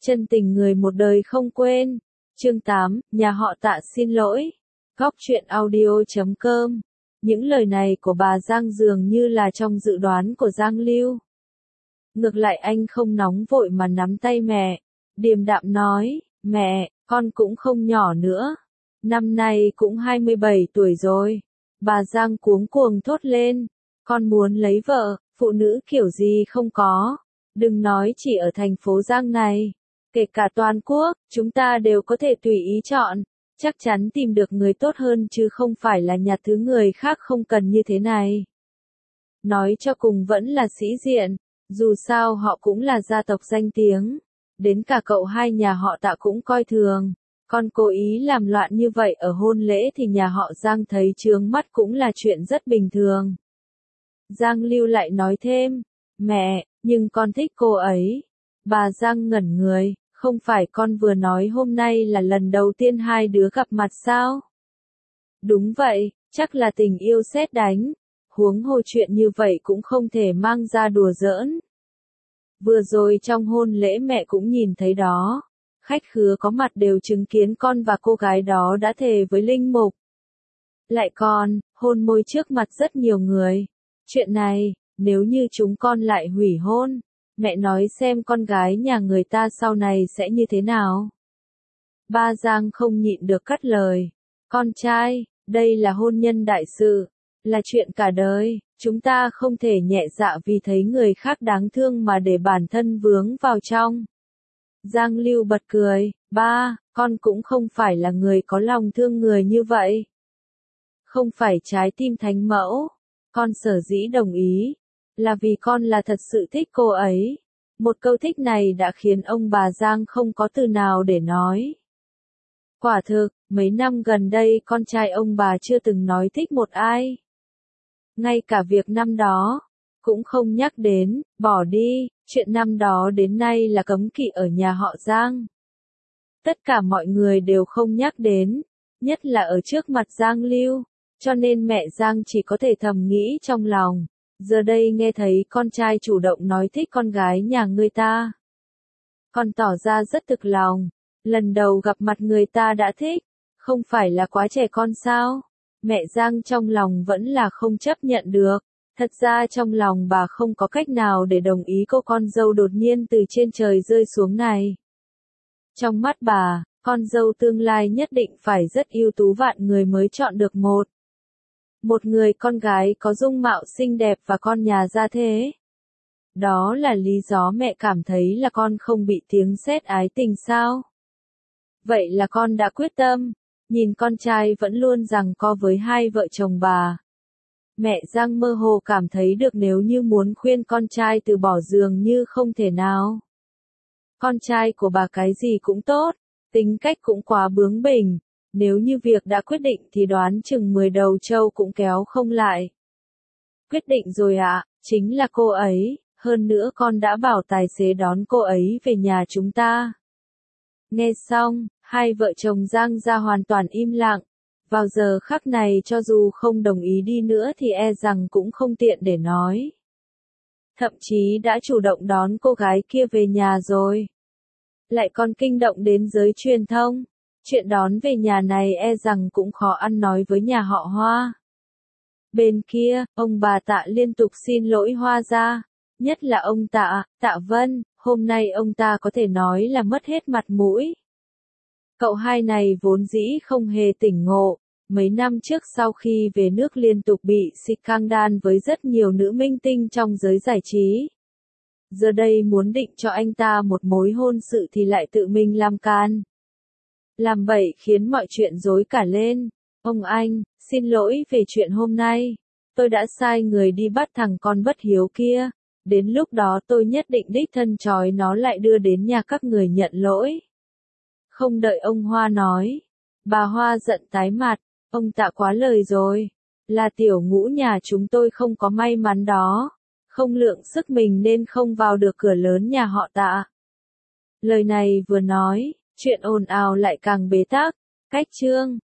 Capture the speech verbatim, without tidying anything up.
Chân tình người một đời không quên. Chương tám, nhà họ Tạ xin lỗi. Góc truyện audio chấm com. Những lời này của bà Giang dường như là trong dự đoán của Giang Lưu. Ngược lại anh không nóng vội mà nắm tay mẹ, điềm đạm nói, mẹ, con cũng không nhỏ nữa. Năm nay cũng hai mươi bảy tuổi rồi. Bà Giang cuống cuồng thốt lên, con muốn lấy vợ, phụ nữ kiểu gì không có. Đừng nói chỉ ở thành phố Giang này, kể cả toàn quốc, chúng ta đều có thể tùy ý chọn, chắc chắn tìm được người tốt hơn chứ không phải là nhặt thứ người khác không cần như thế này. Nói cho cùng vẫn là sĩ diện, dù sao họ cũng là gia tộc danh tiếng, đến cả cậu hai nhà họ Tạ cũng coi thường, con cố ý làm loạn như vậy ở hôn lễ thì nhà họ Giang thấy chướng mắt cũng là chuyện rất bình thường. Giang Lưu lại nói thêm, mẹ, nhưng con thích cô ấy. Bà Giang ngẩn người, không phải con vừa nói hôm nay là lần đầu tiên hai đứa gặp mặt sao? Đúng vậy, chắc là tình yêu sét đánh, huống hồ chuyện như vậy cũng không thể mang ra đùa giỡn. Vừa rồi trong hôn lễ mẹ cũng nhìn thấy đó, khách khứa có mặt đều chứng kiến con và cô gái đó đã thề với linh mục. Lại còn, hôn môi trước mặt rất nhiều người. Chuyện này, nếu như chúng con lại hủy hôn, mẹ nói xem con gái nhà người ta sau này sẽ như thế nào? Ba Giang không nhịn được cắt lời. Con trai, đây là hôn nhân đại sự, là chuyện cả đời, chúng ta không thể nhẹ dạ vì thấy người khác đáng thương mà để bản thân vướng vào trong. Giang Lưu bật cười, ba, con cũng không phải là người có lòng thương người như vậy. Không phải trái tim thánh mẫu, con sở dĩ đồng ý, là vì con là thật sự thích cô ấy. Một câu thích này đã khiến ông bà Giang không có từ nào để nói. Quả thực, mấy năm gần đây con trai ông bà chưa từng nói thích một ai. Ngay cả việc năm đó, cũng không nhắc đến, bỏ đi, chuyện năm đó đến nay là cấm kỵ ở nhà họ Giang. Tất cả mọi người đều không nhắc đến, nhất là ở trước mặt Giang Lưu, cho nên mẹ Giang chỉ có thể thầm nghĩ trong lòng. Giờ đây nghe thấy con trai chủ động nói thích con gái nhà người ta. Con tỏ ra rất thực lòng, lần đầu gặp mặt người ta đã thích, không phải là quá trẻ con sao? Mẹ Giang trong lòng vẫn là không chấp nhận được, thật ra trong lòng bà không có cách nào để đồng ý cô con dâu đột nhiên từ trên trời rơi xuống này. Trong mắt bà, con dâu tương lai nhất định phải rất ưu tú vạn người mới chọn được một. Một người con gái có dung mạo xinh đẹp và con nhà gia thế. Đó là lý do mẹ cảm thấy là con không bị tiếng sét ái tình sao? Vậy là con đã quyết tâm, nhìn con trai vẫn luôn giằng co với hai vợ chồng bà. Mẹ Giang mơ hồ cảm thấy được nếu như muốn khuyên con trai từ bỏ dường như không thể nào. Con trai của bà cái gì cũng tốt, tính cách cũng quá bướng bỉnh. Nếu như việc đã quyết định thì đoán chừng mười đầu trâu cũng kéo không lại. Quyết định rồi ạ, à, chính là cô ấy, hơn nữa con đã bảo tài xế đón cô ấy về nhà chúng ta. Nghe xong, hai vợ chồng Giang ra hoàn toàn im lặng. Vào giờ khắc này cho dù không đồng ý đi nữa thì e rằng cũng không tiện để nói. Thậm chí đã chủ động đón cô gái kia về nhà rồi. Lại còn kinh động đến giới truyền thông. Chuyện đón về nhà này e rằng cũng khó ăn nói với nhà họ Hoa. Bên kia, ông bà Tạ liên tục xin lỗi Hoa gia, nhất là ông Tạ, Tạ Vân, hôm nay ông ta có thể nói là mất hết mặt mũi. Cậu hai này vốn dĩ không hề tỉnh ngộ, mấy năm trước sau khi về nước liên tục bị scandal với rất nhiều nữ minh tinh trong giới giải trí. Giờ đây muốn định cho anh ta một mối hôn sự thì lại tự mình làm can. Làm bậy khiến mọi chuyện rối cả lên. Ông anh, xin lỗi về chuyện hôm nay. Tôi đã sai người đi bắt thằng con bất hiếu kia. Đến lúc đó tôi nhất định đích thân trói nó lại đưa đến nhà các người nhận lỗi. Không đợi ông Hoa nói. Bà Hoa giận tái mặt. Ông Tạ quá lời rồi. Là tiểu ngũ nhà chúng tôi không có may mắn đó. Không lượng sức mình nên không vào được cửa lớn nhà họ Tạ. Lời này vừa nói. Chuyện ồn ào lại càng bế tắc. Cách chương